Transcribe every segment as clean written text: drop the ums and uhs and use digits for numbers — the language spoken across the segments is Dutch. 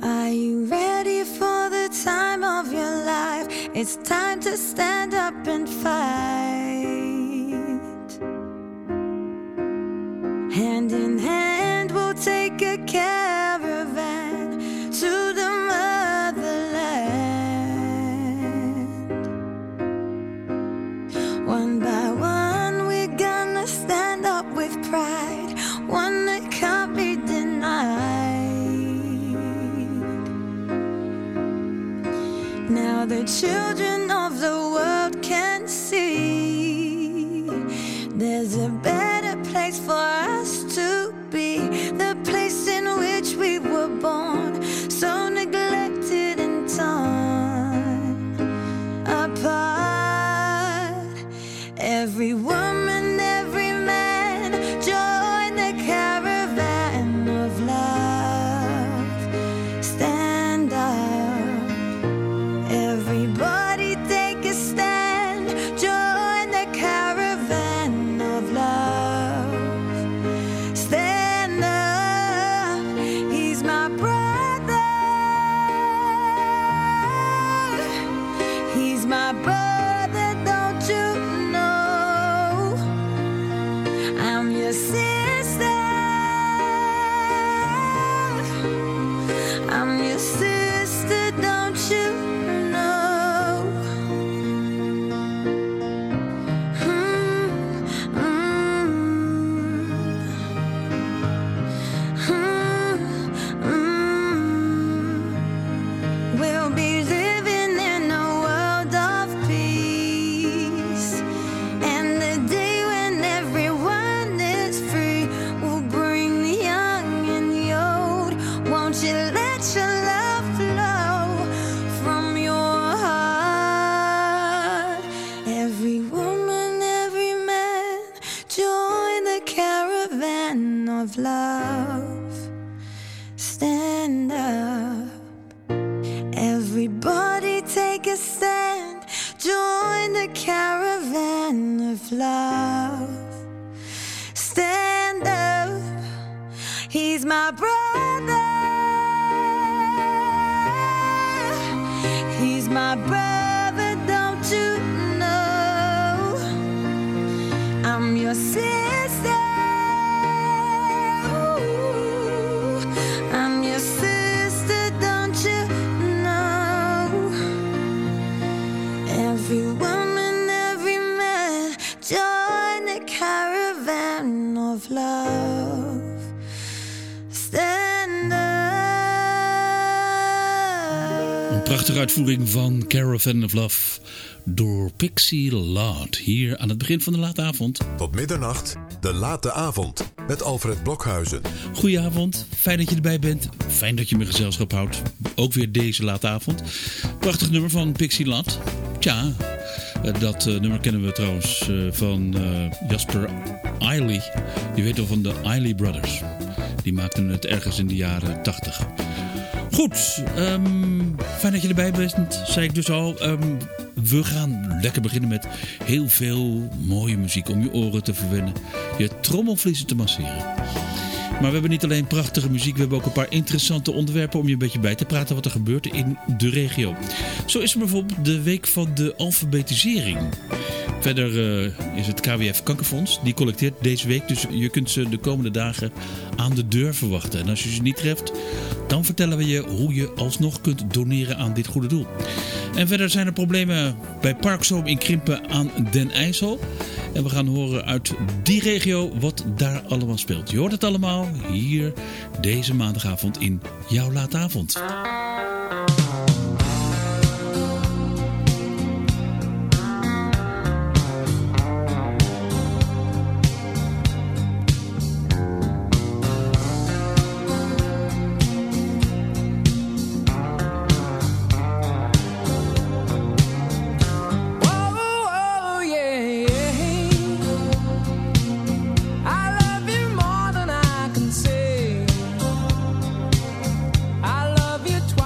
Are you ready for the time of your life? It's time to stand up and fight. Hand in hand we'll take a caravan to the motherland. One by one we're gonna stand up with pride, one that can't be denied. Now the children of the world can see there's a better place for us to be, the place in which we were born, so neglected and torn apart. Every woman, every man, join the caravan of love. Stand up, everybody take a stand, join the caravan of love. Stand up, he's my brother, he's my brother, don't you know? I'm your sister, I'm your sister, don't you know? We'll be living in a world of peace, and the day when everyone is free will bring the young and the old. Won't you let your love flow from your heart? Every woman, every man, join the caravan of love. Stand up, everybody take a stand, join the caravan of love. Stand up, he's my brother, he's my brother, don't you know? I'm your sister, ooh, I'm your sister, don't you know? Every woman, every man, join the caravan of love. Stand up. Een prachtige uitvoering van Caravan of Love door Pixie Lott. Hier aan het begin van de late avond. Tot middernacht, de late avond met Alfred Blokhuizen. Goedenavond, fijn dat je erbij bent. Fijn dat je me gezelschap houdt. Ook weer deze late avond. Prachtig nummer van Pixie Lott. Tja, dat nummer kennen we trouwens van Jasper Eiley. Je weet wel, van de Eiley Brothers. Die maakten het ergens in de jaren 80. Goed, fijn dat je erbij bent, zei ik dus al. We gaan lekker beginnen met heel veel mooie muziek om je oren te verwennen. Je trommelvliezen te masseren. Maar we hebben niet alleen prachtige muziek, we hebben ook een paar interessante onderwerpen om je een beetje bij te praten wat er gebeurt in de regio. Zo is er bijvoorbeeld de week van de alfabetisering. Verder is het KWF Kankerfonds, die collecteert deze week, dus je kunt ze de komende dagen aan de deur verwachten. En als je ze niet treft, dan vertellen we je hoe je alsnog kunt doneren aan dit goede doel. En verder zijn er problemen bij Parkzoom in Krimpen aan Den IJssel. En we gaan horen uit die regio wat daar allemaal speelt. Je hoort het allemaal hier deze maandagavond in jouw laatavond. I love you twice.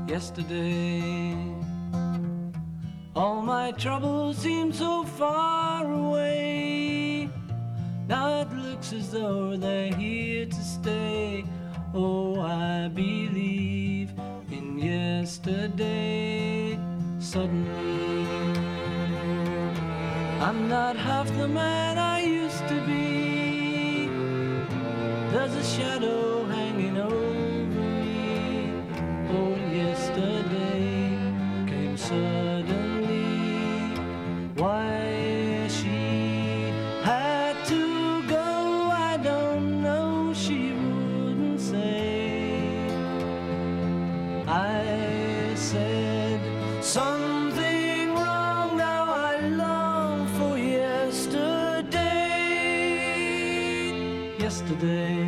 yesterday. All my troubles seem so far away. Now it looks as though they're here to stay. Oh, I believe in yesterday. Suddenly, I'm not half the man I used to be. There's a shadow hanging over me. Oh, yesterday came suddenly. Why she had to go, I don't know, she wouldn't say. I said something wrong, now I long for yesterday. Yesterday,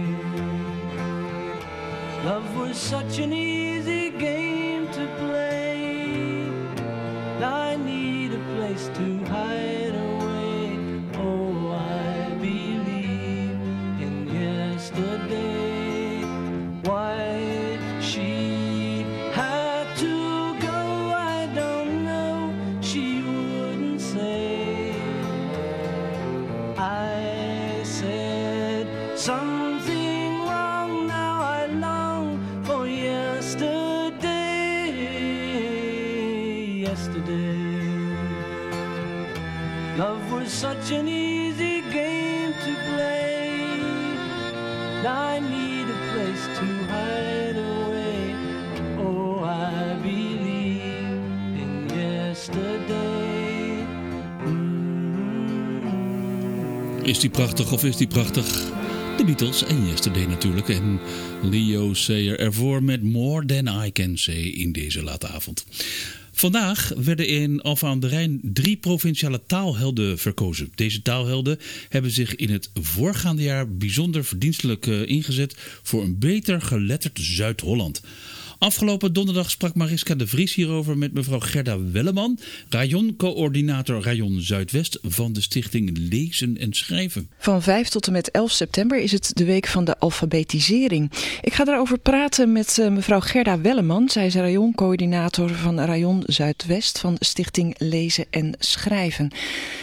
love was such an easy game to play. Now I need a place to hide away. Oh, I believe in yesterday. Why she had to go, I don't know, she wouldn't say. I said something wrong, now I long for yesterday. Yesterday, love was such an easy game to play. Now I need a place to hide away. Oh, I believe in yesterday. Is die prachtig of is die prachtig? De Beatles en Yesterday natuurlijk. En Leo Sayer ervoor met More Than I Can Say in deze late avond. Vandaag werden in Alphen aan de Rijn 3 provinciale taalhelden verkozen. Deze taalhelden hebben zich in het voorgaande jaar bijzonder verdienstelijk ingezet voor een beter geletterd Zuid-Holland. Afgelopen donderdag sprak Mariska de Vries hierover met mevrouw Gerda Welleman, rayoncoördinator Rayon Zuidwest van de stichting Lezen en Schrijven. Van 5 tot en met 11 september is het de week van de alfabetisering. Ik ga daarover praten met mevrouw Gerda Welleman. Zij is rayoncoördinator van Rayon Zuidwest van stichting Lezen en Schrijven.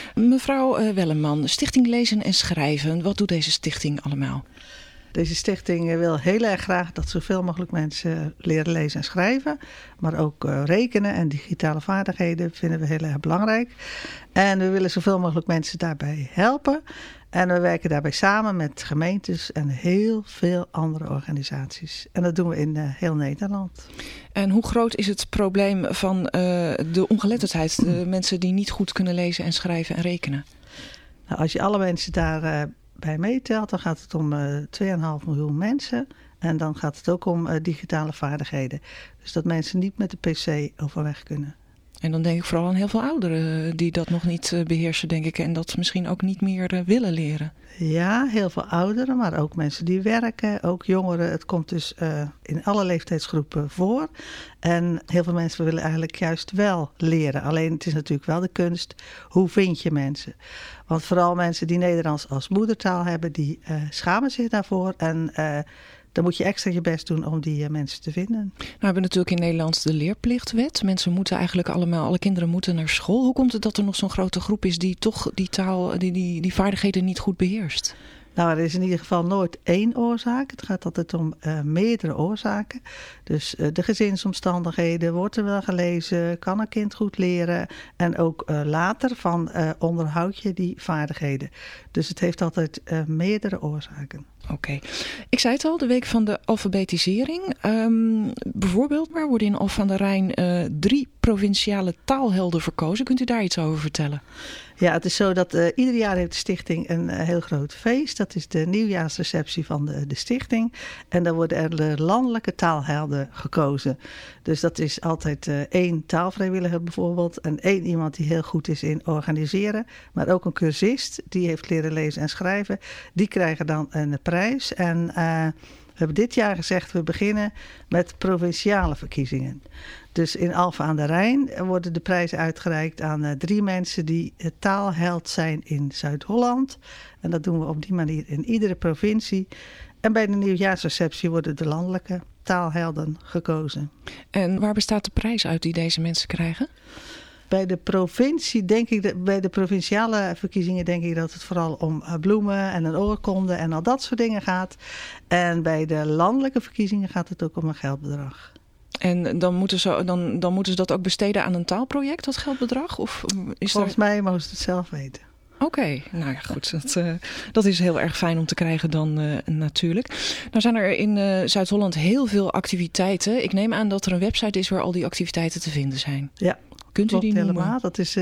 Mevrouw Welleman, stichting Lezen en Schrijven, wat doet deze stichting allemaal? Deze stichting wil heel erg graag dat zoveel mogelijk mensen leren lezen en schrijven. Maar ook rekenen en digitale vaardigheden vinden we heel erg belangrijk. En we willen zoveel mogelijk mensen daarbij helpen. En we werken daarbij samen met gemeentes en heel veel andere organisaties. En dat doen we in heel Nederland. En hoe groot is het probleem van de ongeletterdheid? De mensen die niet goed kunnen lezen en schrijven en rekenen? Nou, als je alle mensen daar bij meetelt, dan gaat het om 2,5 miljoen mensen. En dan gaat het ook om digitale vaardigheden. Dus dat mensen niet met de PC overweg kunnen. En dan denk ik vooral aan heel veel ouderen die dat nog niet beheersen, denk ik. En dat misschien ook niet meer willen leren. Ja, heel veel ouderen, maar ook mensen die werken, ook jongeren. Het komt dus in alle leeftijdsgroepen voor. En heel veel mensen willen eigenlijk juist wel leren. Alleen het is natuurlijk wel de kunst, hoe vind je mensen? Want vooral mensen die Nederlands als moedertaal hebben, die schamen zich daarvoor. En dan moet je extra je best doen om die mensen te vinden. Nou, we hebben natuurlijk in Nederland de leerplichtwet. Mensen moeten eigenlijk alle kinderen moeten naar school. Hoe komt het dat er nog zo'n grote groep is die toch die taal, die vaardigheden niet goed beheerst? Nou, er is in ieder geval nooit één oorzaak. Het gaat altijd om meerdere oorzaken. Dus de gezinsomstandigheden, wordt er wel gelezen, kan een kind goed leren. En ook later van onderhoud je die vaardigheden. Dus het heeft altijd meerdere oorzaken. Oké. Ik zei het al, de week van de alfabetisering. Bijvoorbeeld, waar worden in Alphen aan de Rijn 3 provinciale taalhelden verkozen? Kunt u daar iets over vertellen? Ja, het is zo dat ieder jaar heeft de stichting een heel groot feest. Dat is de nieuwjaarsreceptie van de stichting. En dan worden er de landelijke taalhelden gekozen. Dus dat is altijd 1 taalvrijwilliger bijvoorbeeld. En 1 iemand die heel goed is in organiseren. Maar ook een cursist, die heeft leren lezen en schrijven. Die krijgen dan een prijs. En we hebben dit jaar gezegd, we beginnen met provinciale verkiezingen. Dus in Alphen aan de Rijn worden de prijzen uitgereikt aan 3 mensen die taalheld zijn in Zuid-Holland. En dat doen we op die manier in iedere provincie. En bij de nieuwjaarsreceptie worden de landelijke taalhelden gekozen. En waar bestaat de prijs uit die deze mensen krijgen? Bij de provincie bij de provinciale verkiezingen denk ik dat het vooral om bloemen en een oorkonde en al dat soort dingen gaat. En bij de landelijke verkiezingen gaat het ook om een geldbedrag. En dan moeten ze dat ook besteden aan een taalproject, dat geldbedrag? Of is Volgens mij mogen ze het zelf weten. Oké, nou ja goed, dat is heel erg fijn om te krijgen dan natuurlijk. Nou zijn er in Zuid-Holland heel veel activiteiten. Ik neem aan dat er een website is waar al die activiteiten te vinden zijn. Ja, kunt u die noemen? Helemaal. Dat is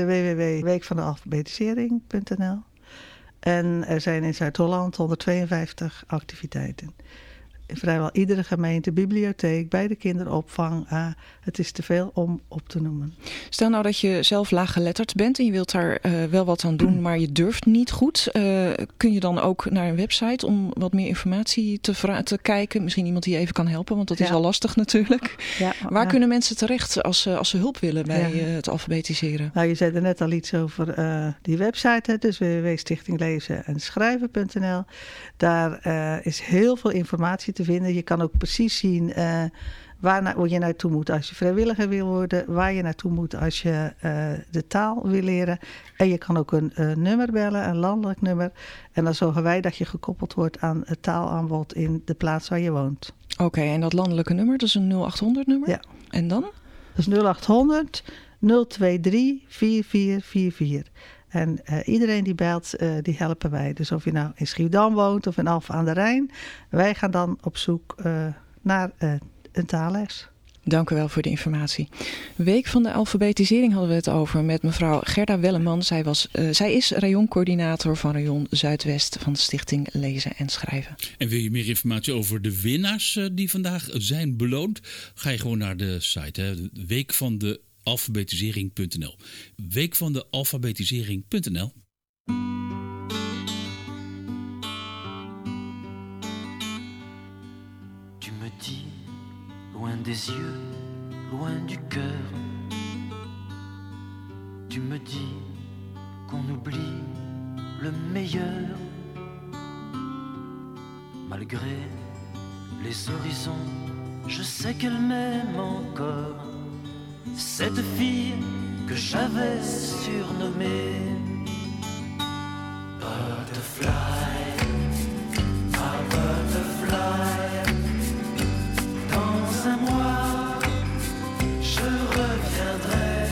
www.weekvandealfabetisering.nl. En er zijn in Zuid-Holland 152 activiteiten. In vrijwel iedere gemeente, bibliotheek, bij de kinderopvang. Het is te veel om op te noemen. Stel nou dat je zelf laaggeletterd bent en je wilt daar wel wat aan doen, maar je durft niet goed. Kun je dan ook naar een website om wat meer informatie te kijken? Misschien iemand die je even kan helpen, want dat is al lastig natuurlijk. Ja, waar kunnen mensen terecht als ze hulp willen bij het alfabetiseren? Nou, je zei er net al iets over die website, dus www.stichtinglezenenschrijven.nl. Daar is heel veel informatie te vinden. Je kan ook precies zien waar je naartoe moet als je vrijwilliger wil worden, waar je naartoe moet als je de taal wil leren. En je kan ook een nummer bellen, een landelijk nummer. En dan zorgen wij dat je gekoppeld wordt aan het taalaanbod in de plaats waar je woont. Oké, en dat landelijke nummer, dat is een 0800 nummer? Ja. En dan? Dat is 0800 023 4444. En iedereen die belt, die helpen wij. Dus of je nou in Schiedam woont of in Alphen aan de Rijn. Wij gaan dan op zoek naar een taalles. Dank u wel voor de informatie. Week van de alfabetisering hadden we het over met mevrouw Gerda Welleman. Zij is rayoncoördinator van Rayon Zuidwest van de Stichting Lezen en Schrijven. En wil je meer informatie over de winnaars die vandaag zijn beloond? Ga je gewoon naar de site, weekvandealfabetisering.nl. Weekvandealfabetisering.nl. Tu me dis, loin des yeux, loin du cœur. Tu me dis qu'on oublie le meilleur. Malgré les horizons, je sais qu'elle m'aime encore. Cette fille que j'avais surnommée Butterfly, ma butterfly. Dans un mois, je reviendrai.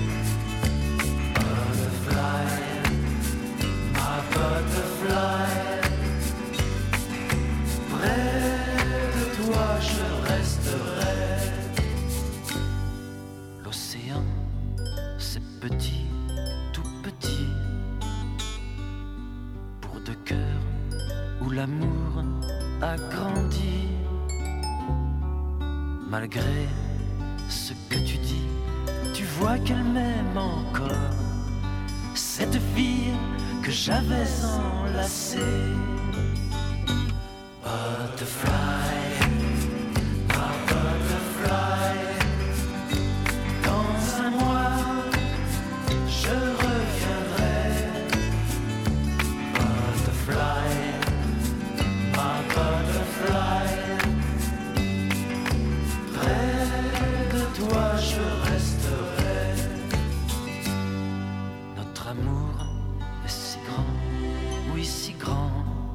Butterfly, ma butterfly. Près de toi, je resterai. L'océan, c'est petit, tout petit, pour deux cœurs où l'amour a grandi. Malgré ce que tu dis, tu vois qu'elle m'aime encore. Cette fille que j'avais enlacée. Butterfly, ma butterfly. Dans un mois, je reviendrai. Butterfly, ma butterfly. Toi je resterai. Notre amour est si grand, oui si grand,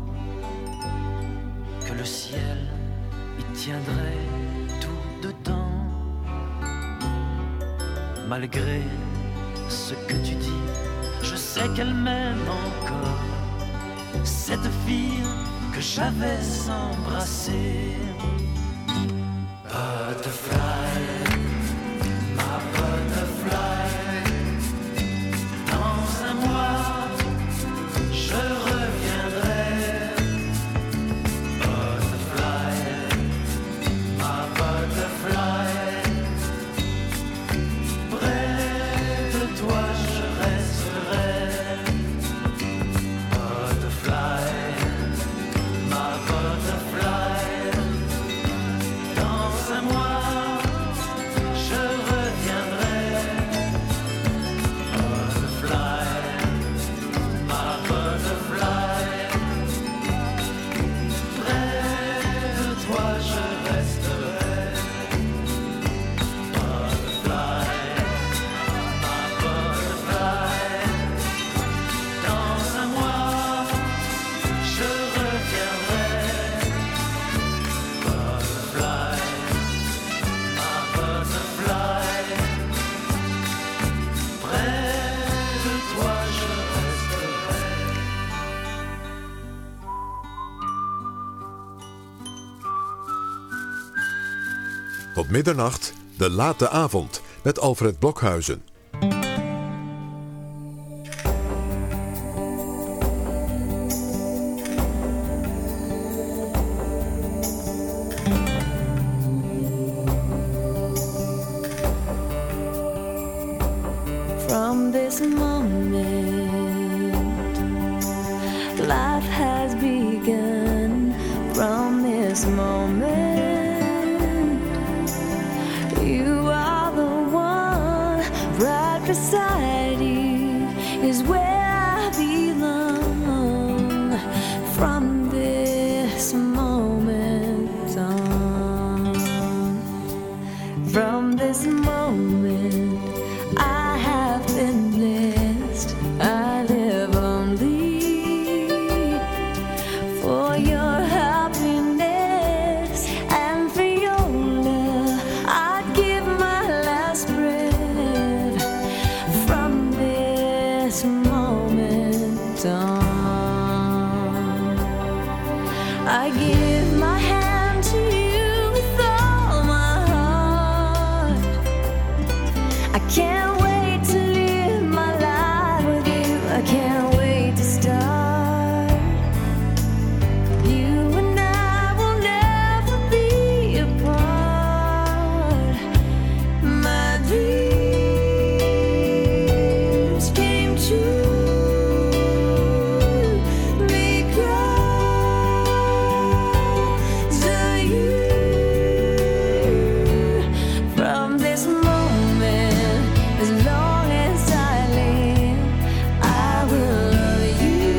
que le ciel y tiendrait tout dedans. Malgré ce que tu dis, je sais qu'elle m'aime encore. Cette fille que j'avais embrassée. Butterfly, ma butterfly. Dans un mois, je reviendrai. Butterfly, ma butterfly. Près de toi, je resterai. Butterfly, ma butterfly. Dans un mois, tot middernacht, De Late Avond met Alfred Blokhuizen. From this moment, life has begun. From this moment, you are the one. Right beside you is where I belong. From this moment on, from this moment, I have been blessed. I live only for your happiness and for your love. I'd give my last breath. From this moment on, I give my hand to you with all my heart. I can't wait to live my life with you. I can't wait to start. You and I will never be apart. My dreams came true because of you. From this moment, as long as I live, I will love you.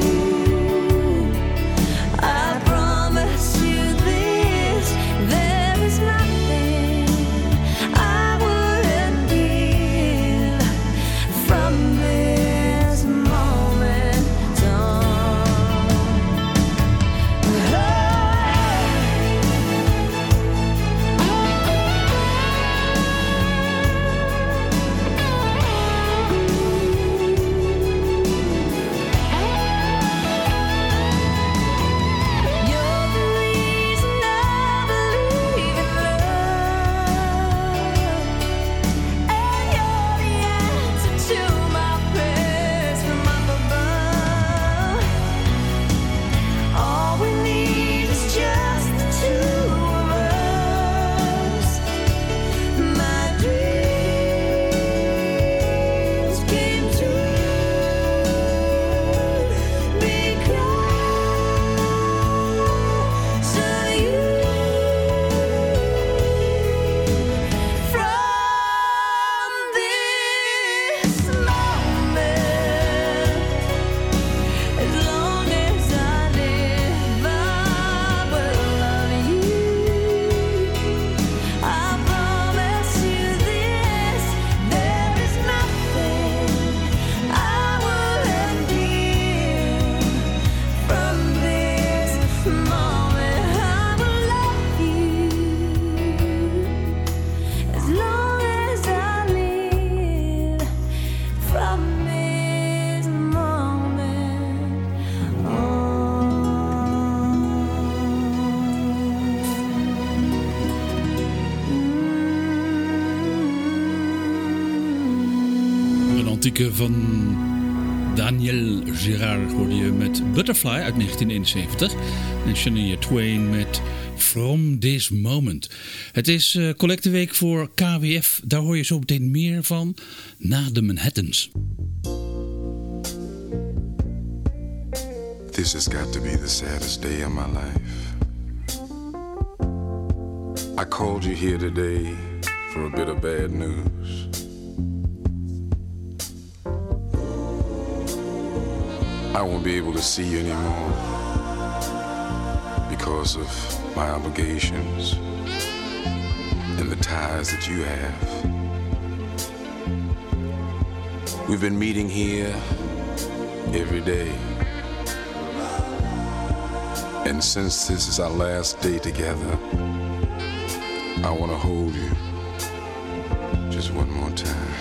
I promise you this, there is nothing I wouldn't give. From this moment on. You're the reason I believe in love, and you're the answer to my prayers from up above. All we need is just the two of us. My dreams came true because of you. From this moment, as long as I live, I will love you. I promise you this, there is nothing I wouldn't give. From this moment, I will love you. As long as I live, from this moment Een antieke van Daniel Gérard hoorde je met Butterfly uit 1971. En Shania Twain met From This Moment. Het is collecteweek voor KWF. Daar hoor je zo meteen meer van na de Manhattans. This has got to be the saddest day of my life. I called you here today for a bit of bad news. I won't be able to see you anymore because of my obligations and the ties that you have. We've been meeting here every day. And since this is our last day together, I want to hold you just one more time.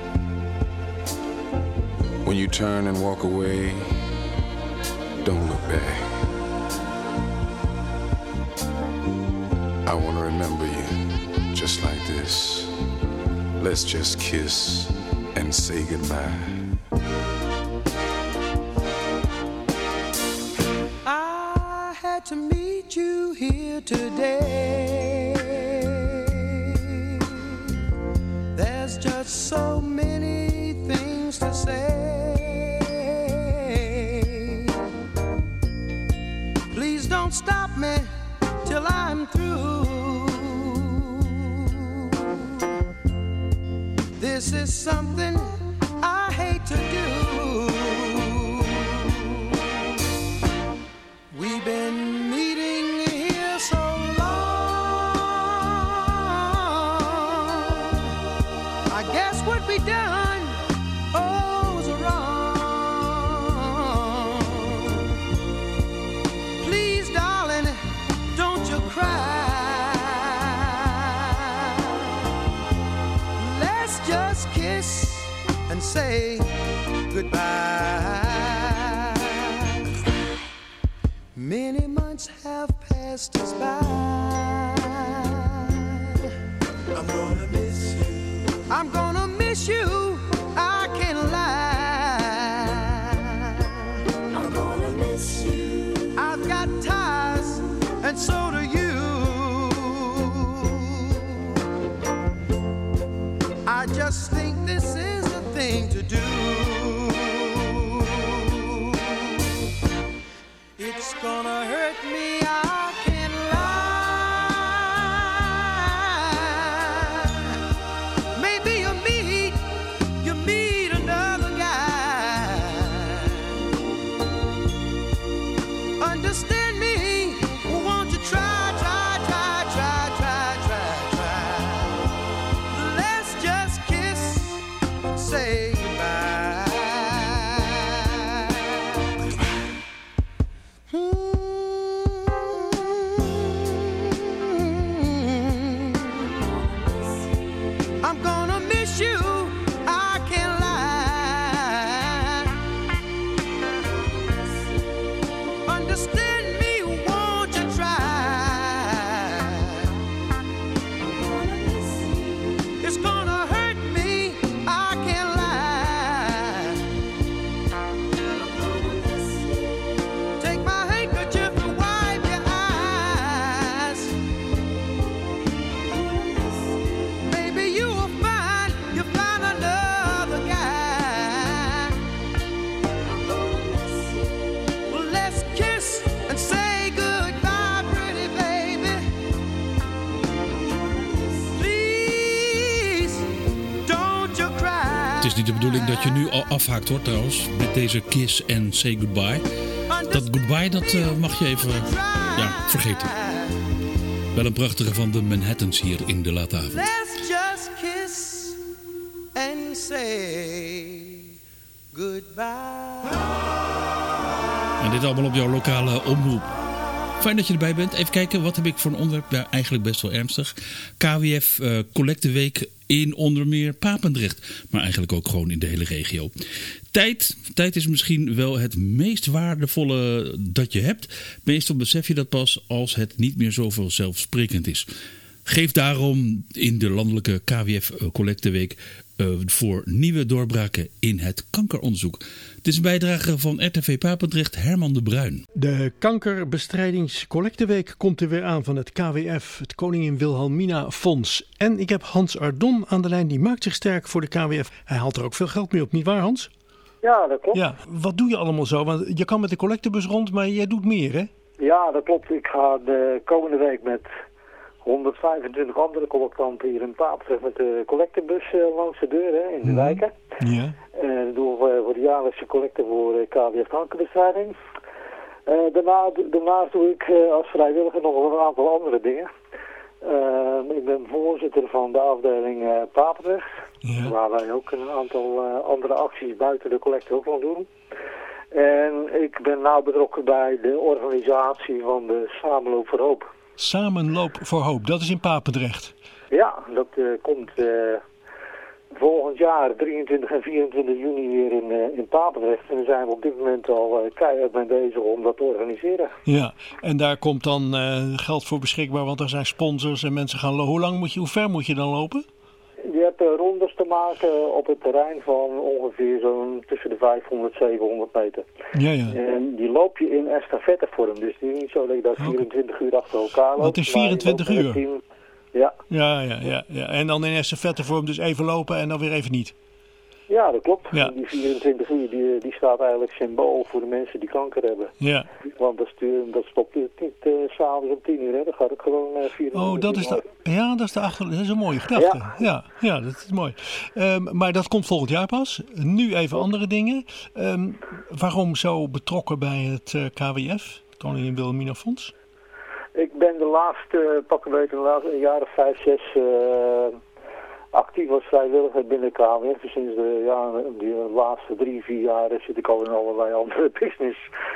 When you turn and walk away, don't look back. I want to remember you just like this. Let's just kiss and say goodbye. I had to meet you here today. There's just so many things to say. Please don't stop me till I'm through. This is something I hate to do. We've been meeting here so long. I guess what we done, was wrong. Please, darling, don't you cry. Let's just kiss and say goodbye. Many months have passed us by. I'm gonna miss you. I'm gonna miss you. I can't lie. I'm gonna miss you. I've got ties, and so do you. I just think this is the thing to do. It's gonna hurt me, I can't lie. Maybe you meet another guy. Understand me, won't you try. Let's just kiss and say goodbye. I'm gonna miss you, I can't lie. Understand me, won't you try. It's gonna hurt me, I can't lie. Take my handkerchief and wipe your eyes. Maybe you'll find another guy. Well, let's kiss and say goodbye, pretty baby. Please, don't you cry. Het is niet de bedoeling dat je nu al afhaakt hoor trouwens. Met deze kiss en say goodbye. Dat goodbye dat mag je even vergeten. Wel een prachtige van de Manhattans hier in de late avond. Let's just kiss and say goodbye. En dit allemaal op jouw lokale omroep. Fijn dat je erbij bent. Even kijken, wat heb ik voor een onderwerp? Ja, eigenlijk best wel ernstig. KWF Collecteweek in onder meer Papendrecht. Maar eigenlijk ook gewoon in de hele regio. Tijd is misschien wel het meest waardevolle dat je hebt. Meestal besef je dat pas als het niet meer zo vanzelfsprekend is. Geef daarom in de landelijke KWF Collecteweek voor nieuwe doorbraken in het kankeronderzoek. Het is een bijdrage van RTV Papendrecht, Herman de Bruin. De kankerbestrijdingscollecteweek komt er weer aan van het KWF, het Koningin Wilhelmina Fonds. En ik heb Hans Ardon aan de lijn, die maakt zich sterk voor de KWF. Hij haalt er ook veel geld mee op, nietwaar Hans? Ja, dat klopt. Ja, wat doe je allemaal zo? Want je kan met de collectebus rond, maar jij doet meer, hè? Ja, dat klopt. Ik ga de komende week met 125 andere collectanten hier in Papendrecht met de collectebus langs de deur in de wijken. Ja. Dat doen we voor de jaarlijkse collecte voor KWF kankerbestrijding. Daarnaast doe ik als vrijwilliger nog een aantal andere dingen. Ik ben voorzitter van de afdeling Papendrecht, waar wij ook een aantal andere acties buiten de collecte ook nog doen. En ik ben nauw betrokken bij de organisatie van de Samenloop voor Hoop. Samenloop voor Hoop, dat is in Papendrecht. Ja, dat komt volgend jaar 23 en 24 juni weer in Papendrecht. En daar zijn we op dit moment al keihard mee bezig om dat te organiseren. Ja, en daar komt dan geld voor beschikbaar, want er zijn sponsors en mensen gaan lopen. Hoe ver moet je dan lopen? Je hebt rondes te maken op het terrein van ongeveer zo'n tussen de 500 en 700 meter. Ja, ja. En die loop je in estafettevorm. Dus het is niet zo dat je dat 24 uur achter elkaar loopt. Dat is 24 uur? Ja. Ja. En dan in estafettevorm dus even lopen en dan weer even niet? Ja, dat klopt. Ja. Die 24 uur die staat eigenlijk symbool voor de mensen die kanker hebben. Ja. Want dat stopt niet s'avonds om 10 uur. Hè. Dan gaat het gewoon 24 uur. Oh, dat is dat is een mooie gedachte. Ja, dat is mooi. Maar dat komt volgend jaar pas. Nu even andere dingen. Waarom zo betrokken bij het KWF, het Koningin Wilhelmina Fonds? Ik ben de laatste een jaar of 5, 6 actief als vrijwilliger binnen KWF. Dus sinds de laatste 3, 4 jaar zit ik al in allerlei andere business.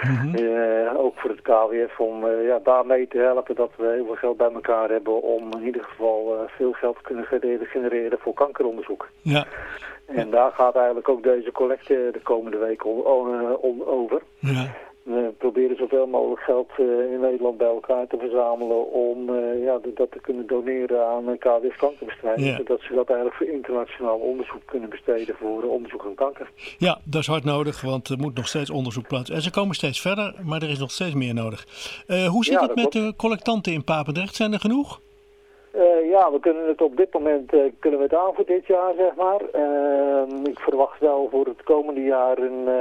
Ook voor het KWF om daarmee te helpen dat we heel veel geld bij elkaar hebben om in ieder geval veel geld te kunnen genereren voor kankeronderzoek. Ja. En daar gaat eigenlijk ook deze collecte de komende week over. Ja. We proberen zoveel mogelijk geld in Nederland bij elkaar te verzamelen om dat te kunnen doneren aan KWF kankerbestrijding. Ja. Zodat ze dat eigenlijk voor internationaal onderzoek kunnen besteden voor onderzoek aan kanker. Ja, dat is hard nodig, want er moet nog steeds onderzoek plaatsvinden. En ze komen steeds verder, maar er is nog steeds meer nodig. Hoe zit het met de collectanten in Papendrecht? Zijn er genoeg? We kunnen het op dit moment kunnen we het aan voor dit jaar, zeg maar. Ik verwacht wel voor het komende jaar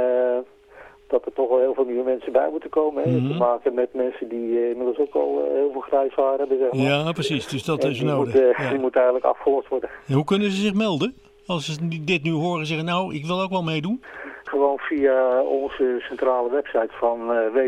dat er toch wel heel veel nieuwe mensen bij moeten komen. Hè? Te maken met mensen die inmiddels ook al heel veel grijs haar hebben, zeg maar. Ja, precies. Dus dat is nodig. Die moet eigenlijk afgelost worden. En hoe kunnen ze zich melden? Als ze dit nu horen en zeggen, nou, ik wil ook wel meedoen. Gewoon via onze centrale website van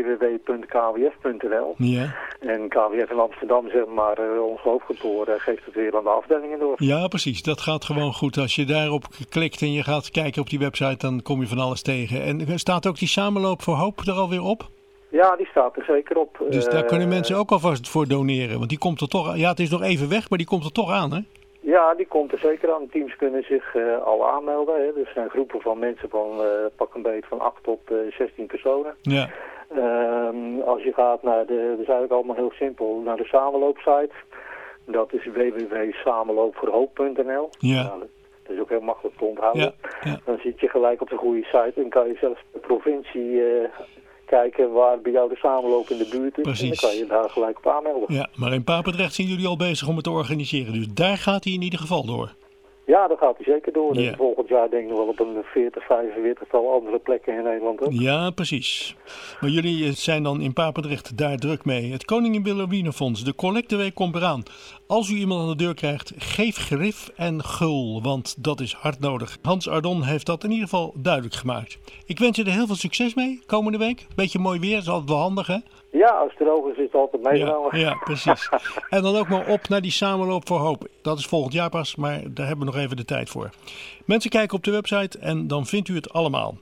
www.kwf.nl. Ja. En KWF in Amsterdam, zeg maar, ons hoofdkantoor geeft het weer aan de afdelingen door. Ja, precies. Dat gaat gewoon goed. Als je daarop klikt en je gaat kijken op die website, dan kom je van alles tegen. En staat ook die samenloop voor hoop er alweer op? Ja, die staat er zeker op. Dus daar kunnen mensen ook alvast voor doneren. Want die komt er toch, het is nog even weg, maar die komt er toch aan, hè? Ja, die komt er zeker aan. Teams kunnen zich al aanmelden. Hè. Er zijn groepen van mensen van pak een beetje van 8 tot 16 personen. Ja. Als je gaat naar dat is eigenlijk allemaal heel simpel, naar de samenloopsite. Dat is www.samenloopvoorhoop.nl. Ja. Nou, dat is ook heel makkelijk te onthouden. Ja. Ja. Dan zit je gelijk op de goede site en kan je zelfs de provincie kijken waar bij jou de samenloop in de buurt is. Precies. En dan kan je daar gelijk op aanmelden. Ja, maar in Papendrecht zijn jullie al bezig om het te organiseren. Dus daar gaat hij in ieder geval door. Ja, daar gaat hij zeker door. Ja. En volgend jaar denk ik nog wel op een 40, 45-tal andere plekken in Nederland ook. Ja, precies. Maar jullie zijn dan in Papendrecht daar druk mee. Het Koningin Wilhelmina Fonds, de collecteweek komt eraan. Als u iemand aan de deur krijgt, geef grif en gul, want dat is hard nodig. Hans Ardon heeft dat in ieder geval duidelijk gemaakt. Ik wens je er heel veel succes mee komende week. Beetje mooi weer, is altijd wel handig, hè? Ja, als het droog is, is het altijd meegenomen. Ja, precies. En dan ook maar op naar die samenloop voor hoop. Dat is volgend jaar pas, maar daar hebben we nog even de tijd voor. Mensen kijken op de website en dan vindt u het allemaal.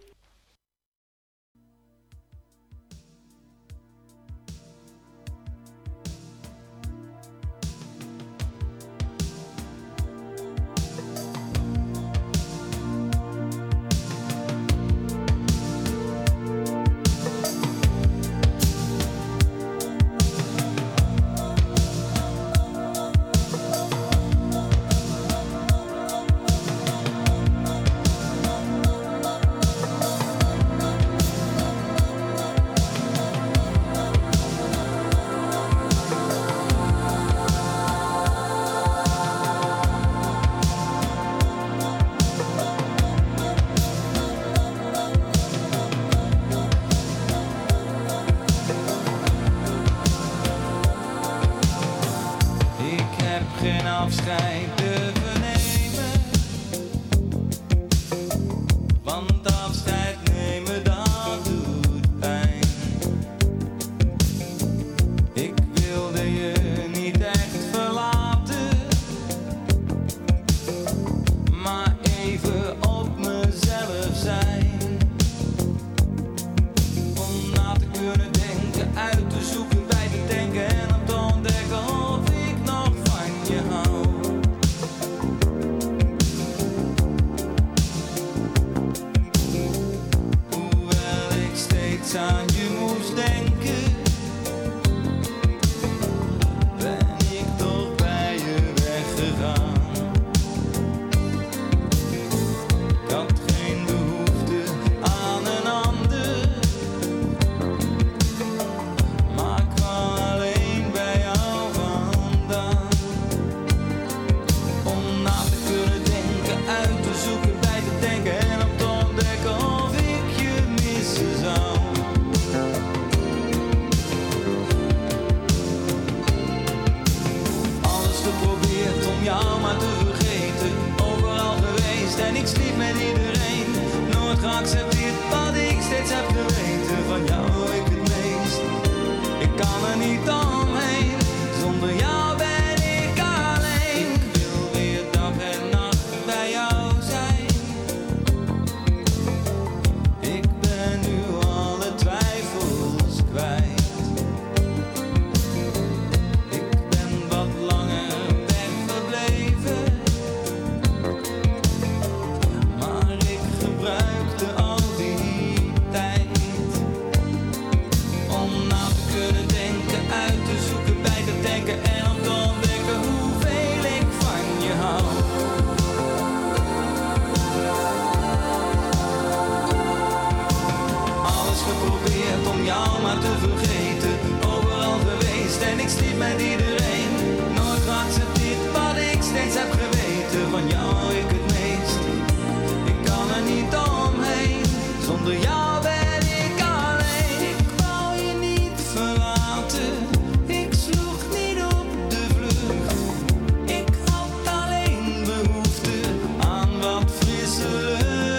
geprobeerd om jou maar te vergeten. Overal geweest en ik sliep met iedereen. Nooit geaccepteerd wat ik steeds heb geweten. Van jou ik het meest. Ik kan er niet omheen. Zonder jou ben ik alleen. Ik wou je niet verlaten. Ik sloeg niet op de vlucht. Ik had alleen behoefte aan wat frisse lucht.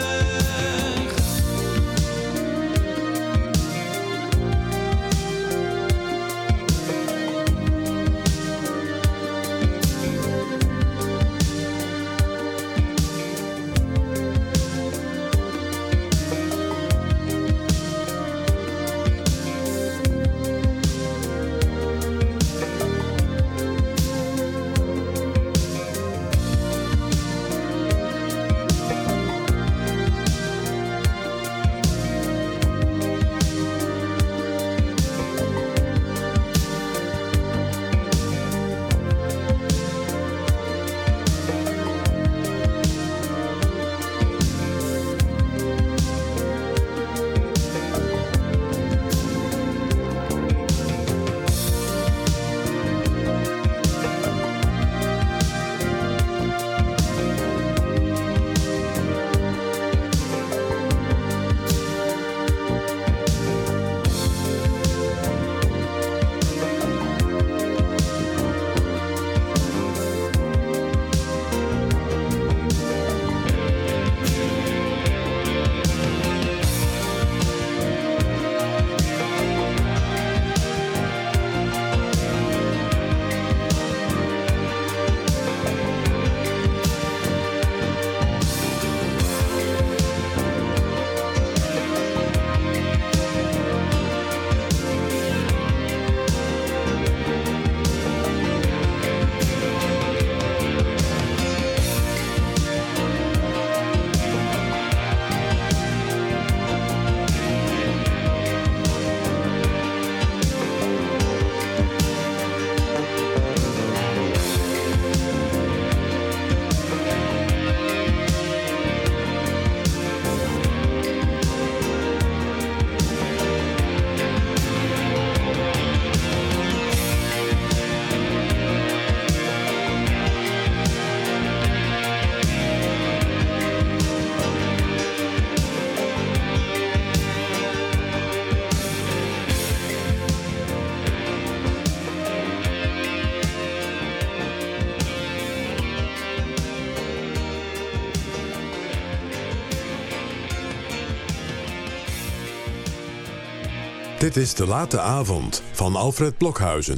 Dit is De Late Avond van Alfred Blokhuizen.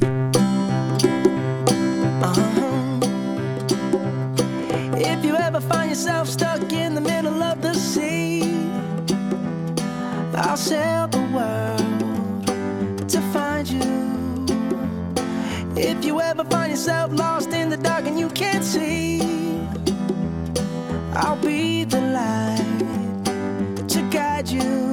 If you ever find yourself stuck in the middle of the sea, I'll sail the world to find you. If you ever find yourself lost in the dark and you can't see, I'll be the light to guide you.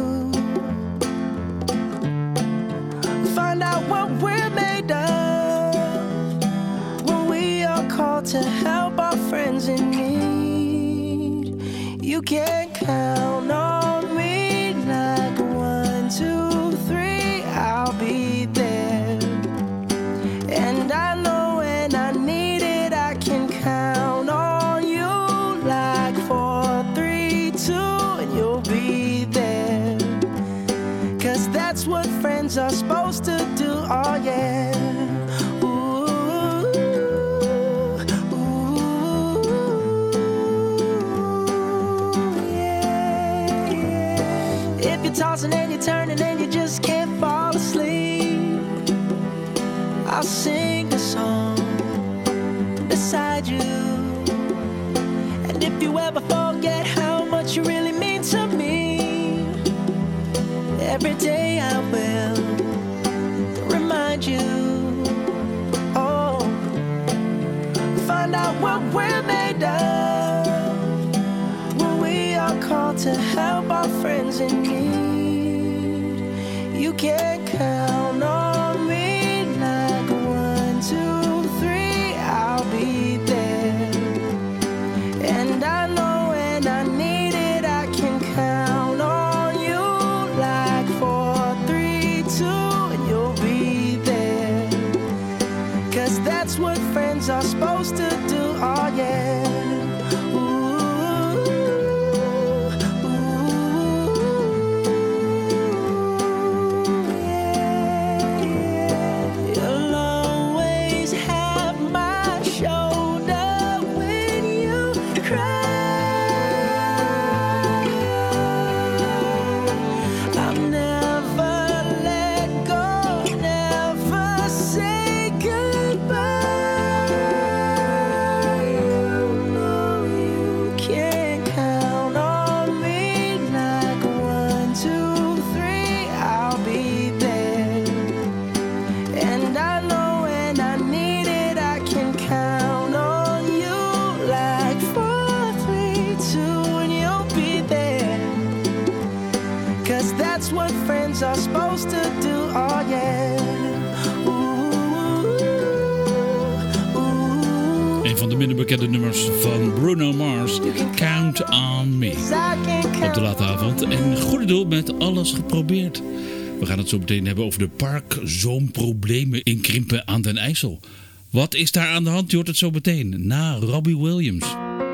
Find out what we're made of when we are called to help our friends in need. You can count on me like 1, 2, 3, I'll be there. And I know when I need it, I can count on you like 4, 3, 2, and you'll be there. 'Cause that's what friends are supposed to do, oh yeah. Ooh, ooh, yeah, yeah. If you're tossing and you're turning and you just can't fall asleep, I'll sing a song beside you. And if you ever forget how much you really mean to me, every day I will remind you. Oh, find out what we're made of when we are called to help our friends in need. You can count on me like 1, 2, 3, I'll be there. And I know when I need it, I can count on you like 4, what friends are supposed to do. Oh yeah. Een van de minder bekende nummers van Bruno Mars, Count on Me. Op de late avond. En goede doel met alles geprobeerd. We gaan het zo meteen hebben over de parkzoomproblemen in Krimpen aan den IJssel. Wat is daar aan de hand? Je hoort het zo meteen na Robbie Williams.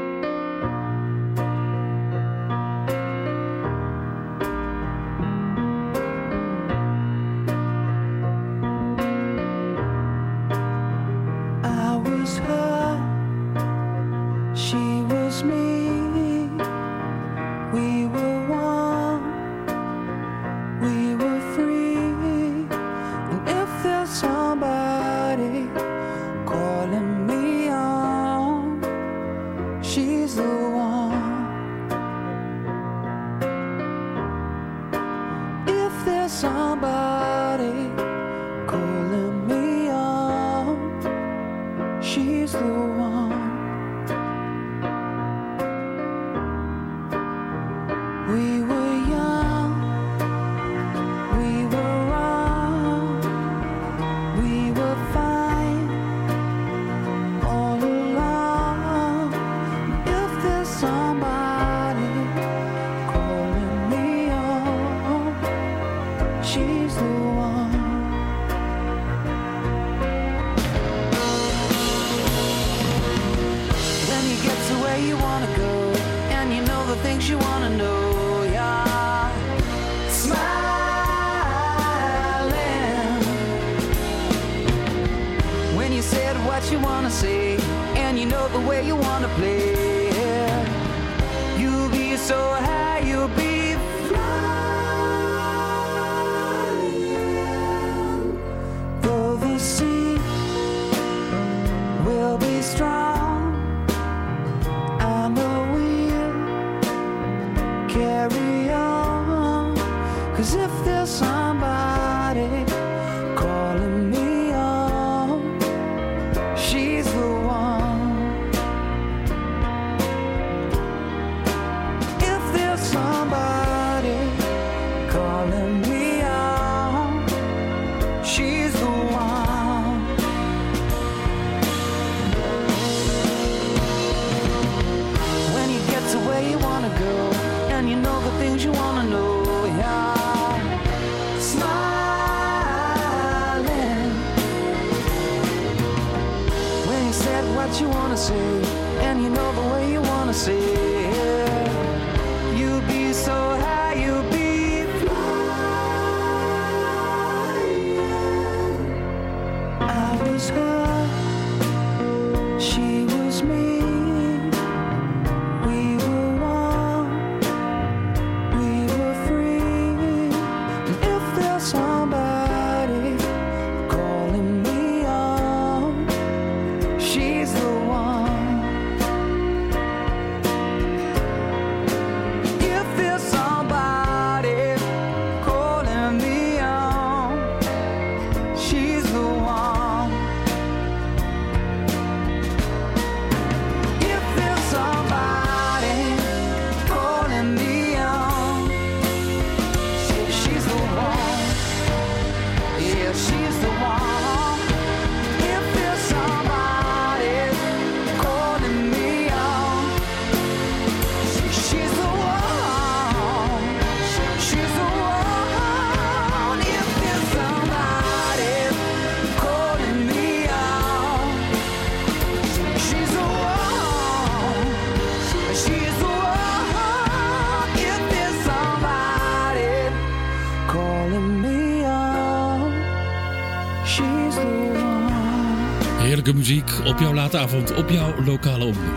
Heerlijke muziek op jouw late avond, op jouw lokale omroep.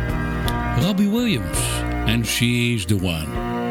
Robbie Williams en She's the One.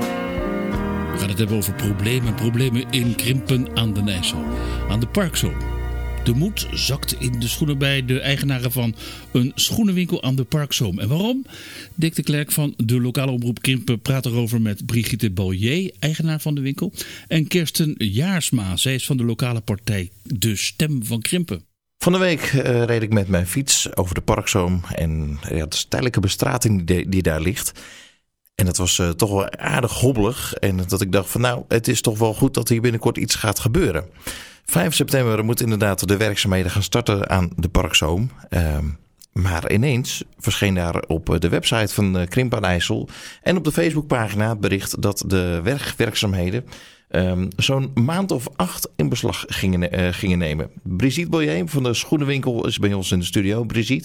We gaan het hebben over problemen in Krimpen aan den IJssel. Aan de Parkzoom. De moed zakt in de schoenen bij de eigenaren van een schoenenwinkel aan de Parkzoom. En waarom? Dick de Klerk van de lokale omroep Krimpen praat erover met Brigitte Ballier, eigenaar van de winkel. En Kirsten Jaarsma, zij is van de lokale partij De Stem van Krimpen. Van de week reed ik met mijn fiets over de Parkzoom en de tijdelijke bestrating die daar ligt. En dat was toch wel aardig hobbelig. En dat ik dacht van nou, het is toch wel goed dat hier binnenkort iets gaat gebeuren. 5 september moet inderdaad de werkzaamheden gaan starten aan de Parkzoom. Maar ineens verscheen daar op de website van Krimp aan IJssel en op de Facebookpagina het bericht dat de werkzaamheden zo'n maand of 8 in beslag gingen nemen. Brigitte Boyer van de schoenenwinkel is bij ons in de studio. Brigitte,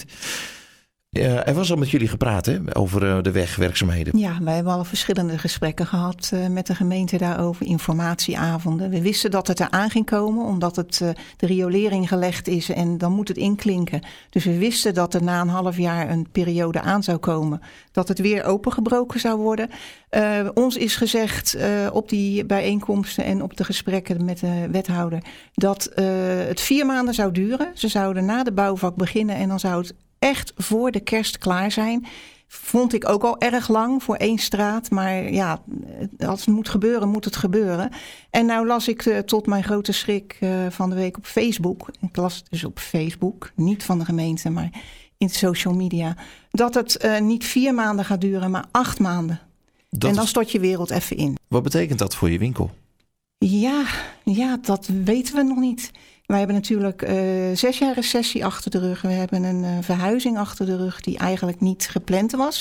er was al met jullie gepraat hè, over de wegwerkzaamheden. Ja, wij hebben al verschillende gesprekken gehad met de gemeente daarover, informatieavonden. We wisten dat het eraan ging komen, omdat het de riolering gelegd is en dan moet het inklinken. Dus we wisten dat er na een half jaar een periode aan zou komen, dat het weer opengebroken zou worden. Ons is gezegd op die bijeenkomsten en op de gesprekken met de wethouder dat het 4 maanden zou duren. Ze zouden na de bouwvak beginnen en dan zou het echt voor de kerst klaar zijn. Vond ik ook al erg lang voor 1 straat. Maar ja, als het moet gebeuren, moet het gebeuren. En nou las ik tot mijn grote schrik van de week op Facebook. Ik las het dus op Facebook. Niet van de gemeente, maar in social media. Dat het niet 4 maanden gaat duren, maar 8 maanden. En dan stort je wereld even in. Wat betekent dat voor je winkel? Ja, dat weten we nog niet. Wij hebben natuurlijk 6 jaar recessie achter de rug. We hebben een verhuizing achter de rug die eigenlijk niet gepland was.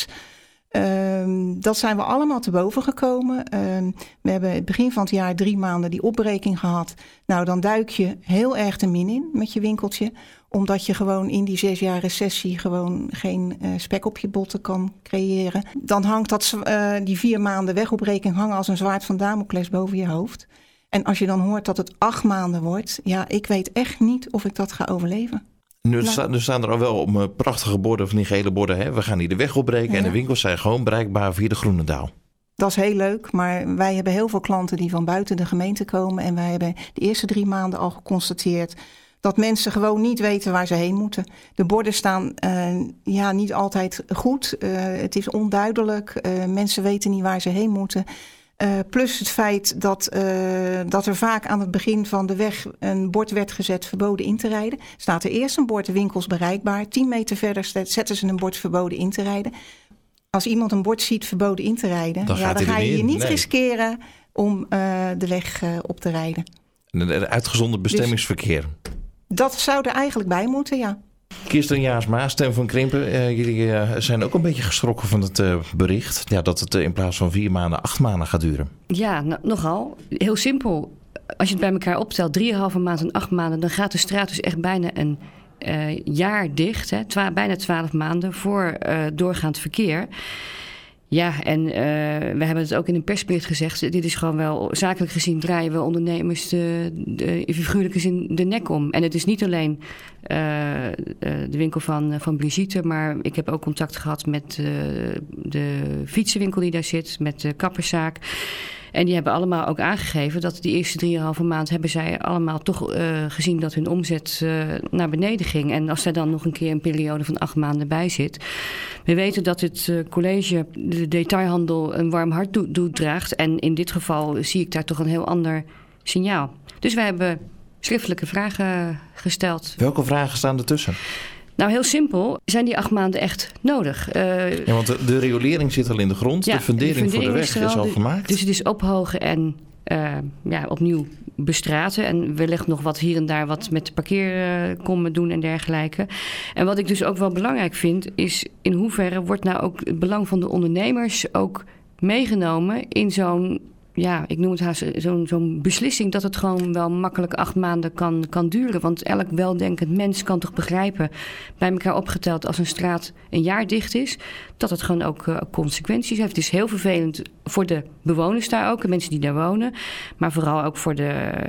Dat zijn we allemaal te boven gekomen. We hebben het begin van het jaar 3 maanden die opbreking gehad. Nou, dan duik je heel erg de min in met je winkeltje. Omdat je gewoon in die 6 jaar recessie gewoon geen spek op je botten kan creëren. Dan hangt die 4 maanden wegopbreking hangen als een zwaard van Damocles boven je hoofd. En als je dan hoort dat het 8 maanden wordt, ja, ik weet echt niet of ik dat ga overleven. Nu staan er al wel op prachtige borden, van die gele borden. Hè? We gaan hier de weg opbreken en de winkels zijn gewoon bereikbaar via de Groenendaal. Dat is heel leuk, maar wij hebben heel veel klanten die van buiten de gemeente komen. En wij hebben de eerste 3 maanden al geconstateerd dat mensen gewoon niet weten waar ze heen moeten. De borden staan niet altijd goed. Het is onduidelijk. Mensen weten niet waar ze heen moeten. Plus het feit dat er vaak aan het begin van de weg een bord werd gezet verboden in te rijden. Staat er eerst een bord winkels bereikbaar. 10 meter verder zetten ze een bord verboden in te rijden. Als iemand een bord ziet verboden in te rijden, dan ga je niet riskeren om de weg op te rijden. Een uitgezonderd bestemmingsverkeer. Dus dat zou er eigenlijk bij moeten, ja. Kirsten Jaarsma, stem van Krimpen. Jullie zijn ook een beetje geschrokken van het bericht. Ja, dat het in plaats van 4 maanden 8 maanden gaat duren. Ja, nogal. Heel simpel. Als je het bij elkaar optelt, 3,5 maand en 8 maanden... dan gaat de straat dus echt bijna een jaar dicht. Hè, bijna 12 maanden voor doorgaand verkeer. Ja, en we hebben het ook in een persbericht gezegd. Dit is gewoon wel, zakelijk gezien draaien we ondernemers de figuurlijke zin de nek om. En het is niet alleen de winkel van Brigitte, maar ik heb ook contact gehad met de fietsenwinkel die daar zit, met de kapperszaak. En die hebben allemaal ook aangegeven dat die eerste 3,5 maand hebben zij allemaal toch gezien dat hun omzet naar beneden ging. En als daar dan nog een keer een periode van 8 maanden bij zit. We weten dat het college de detailhandel een warm hart draagt. En in dit geval zie ik daar toch een heel ander signaal. Dus wij hebben schriftelijke vragen gesteld. Welke vragen staan ertussen? Nou, heel simpel. Zijn die 8 maanden echt nodig? Ja, want de riolering zit al in de grond. Ja, de fundering voor de weg is al gemaakt. Dus het is ophogen en opnieuw bestraten. En wellicht nog wat hier en daar wat met de parkeerkommen doen en dergelijke. En wat ik dus ook wel belangrijk vind, is in hoeverre wordt nou ook het belang van de ondernemers ook meegenomen in zo'n, ja, ik noem het haast zo'n beslissing dat het gewoon wel makkelijk 8 maanden kan duren. Want elk weldenkend mens kan toch begrijpen, bij elkaar opgeteld als een straat een jaar dicht is, dat het gewoon ook consequenties heeft. Het is heel vervelend voor de bewoners daar ook, de mensen die daar wonen. Maar vooral ook voor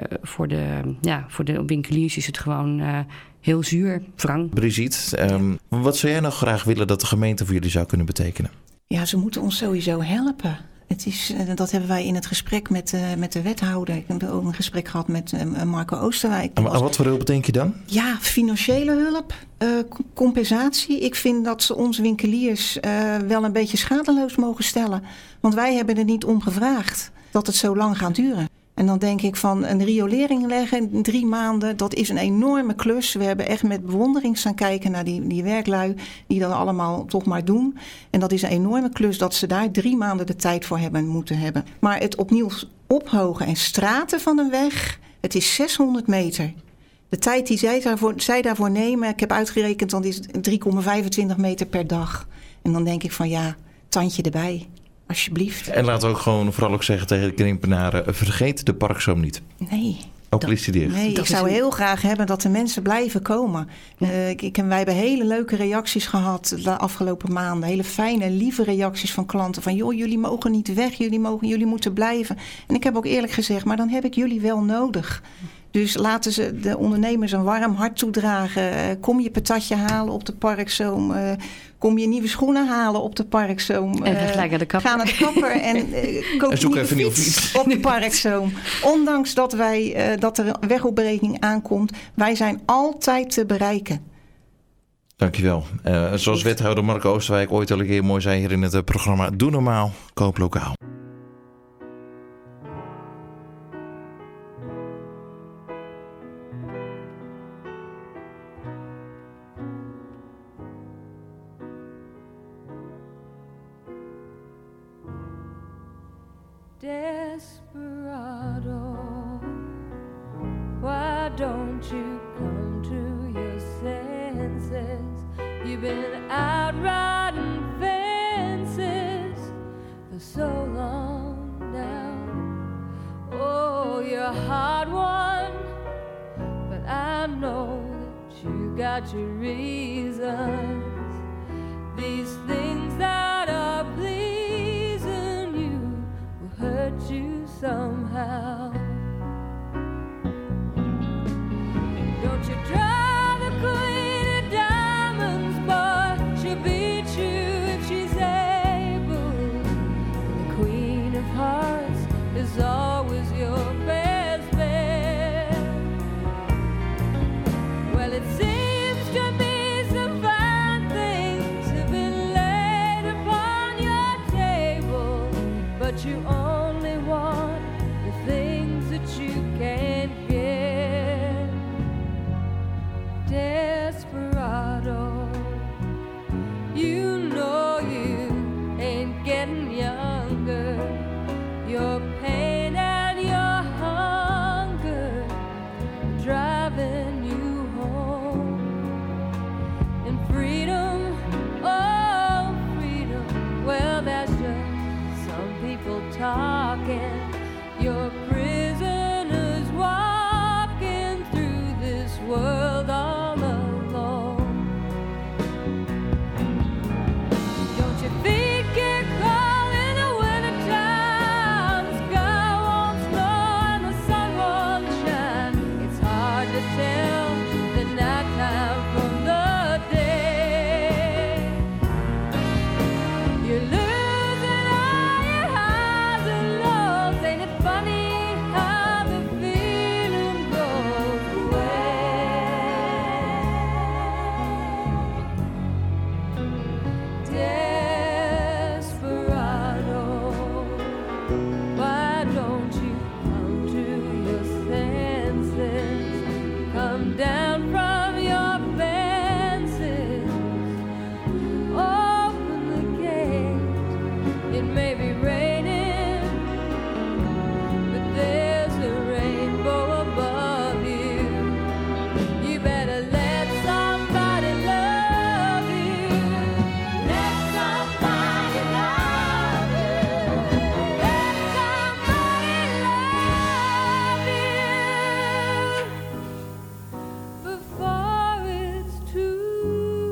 de winkeliers is het gewoon heel zuur, wrang. Brigitte, wat zou jij nou graag willen dat de gemeente voor jullie zou kunnen betekenen? Ja, ze moeten ons sowieso helpen. Dat hebben wij in het gesprek met de wethouder. Ik heb ook een gesprek gehad met Marco Oosterwijk. En wat voor hulp denk je dan? Ja, financiële hulp, compensatie. Ik vind dat ze onze winkeliers wel een beetje schadeloos mogen stellen. Want wij hebben er niet om gevraagd dat het zo lang gaat duren. En dan denk ik van een riolering leggen in 3 maanden, dat is een enorme klus. We hebben echt met bewondering staan kijken naar die werklui die dat allemaal toch maar doen. En dat is een enorme klus dat ze daar 3 maanden de tijd voor moeten hebben. Maar het opnieuw ophogen en straten van een weg, het is 600 meter. De tijd die zij daarvoor nemen, ik heb uitgerekend, dan is het 3,25 meter per dag. En dan denk ik van ja, tandje erbij. Alsjeblieft. En laten we ook gewoon vooral ook zeggen tegen de Krimpenaren, vergeet de parkzoom niet. Nee. Ook al is die dicht. Nee, ik zou heel graag hebben dat de mensen blijven komen. Wij hebben hele leuke reacties gehad de afgelopen maanden. Hele fijne, lieve reacties van klanten. Van joh, jullie mogen niet weg, jullie moeten blijven. En ik heb ook eerlijk gezegd, maar dan heb ik jullie wel nodig. Dus laten ze de ondernemers een warm hart toedragen. Kom je patatje halen op de parkzoom. Kom je nieuwe schoenen halen op de parkzoom. En ga gelijk naar de kapper. Ga naar de kapper en koop en zoek een even nieuwe een fiets op de parkzoom. Ondanks dat dat er een wegopbreking aankomt. Wij zijn altijd te bereiken. Dankjewel. Zoals wethouder Mark Oosterwijk ooit al een keer mooi zei hier in het programma. Doe normaal, koop lokaal. Desperado, why don't you come to your senses? You've been out riding fences for so long now. Oh, you're a hard one, but I know that you got your reasons. These things that are pleasing you will hurt you somehow. Don't you drive the queen of diamonds, boy, she'll beat you if she's able. The queen of hearts is always your best bet. Well, it seems to me some fine things have been laid upon your table, but you only want the things that you can't get. Desperado, you know you ain't getting younger. Your pain and your hunger are driving you home. And freedom, oh freedom, well that's just some people talking. Your prisoners walking through this world all alone. Don't you think you're cold in the wintertime? The sky won't snow and the sun won't shine. It's hard to tell the nighttime from the day. You're losing all your highs and lows. Ain't it funny how the feeling goes away? Desperado, why don't you come to your senses? Come down from your fences. Open the gate. It may be raining, but there's a rainbow above you. You better let somebody love you. Let somebody love you. Let somebody love you before it's too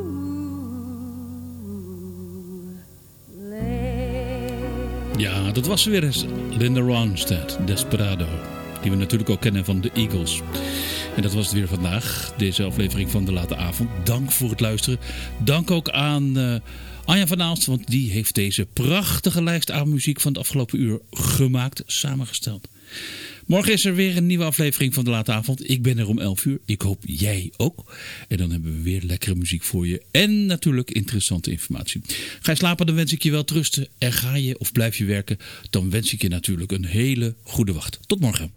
late. Ja, dat was ze weer eens. Linda Ronstadt, Desperado. Die we natuurlijk ook kennen van de Eagles. En dat was het weer vandaag. Deze aflevering van De Late Avond. Dank voor het luisteren. Dank ook aan Anja van Aalst. Want die heeft deze prachtige lijst aan muziek van het afgelopen uur gemaakt. Samengesteld. Morgen is er weer een nieuwe aflevering van De Late Avond. Ik ben er om 11 uur. Ik hoop jij ook. En dan hebben we weer lekkere muziek voor je. En natuurlijk interessante informatie. Ga je slapen, dan wens ik je wel rusten. En ga je of blijf je werken, dan wens ik je natuurlijk een hele goede wacht. Tot morgen.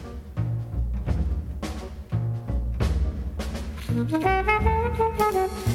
Thank you.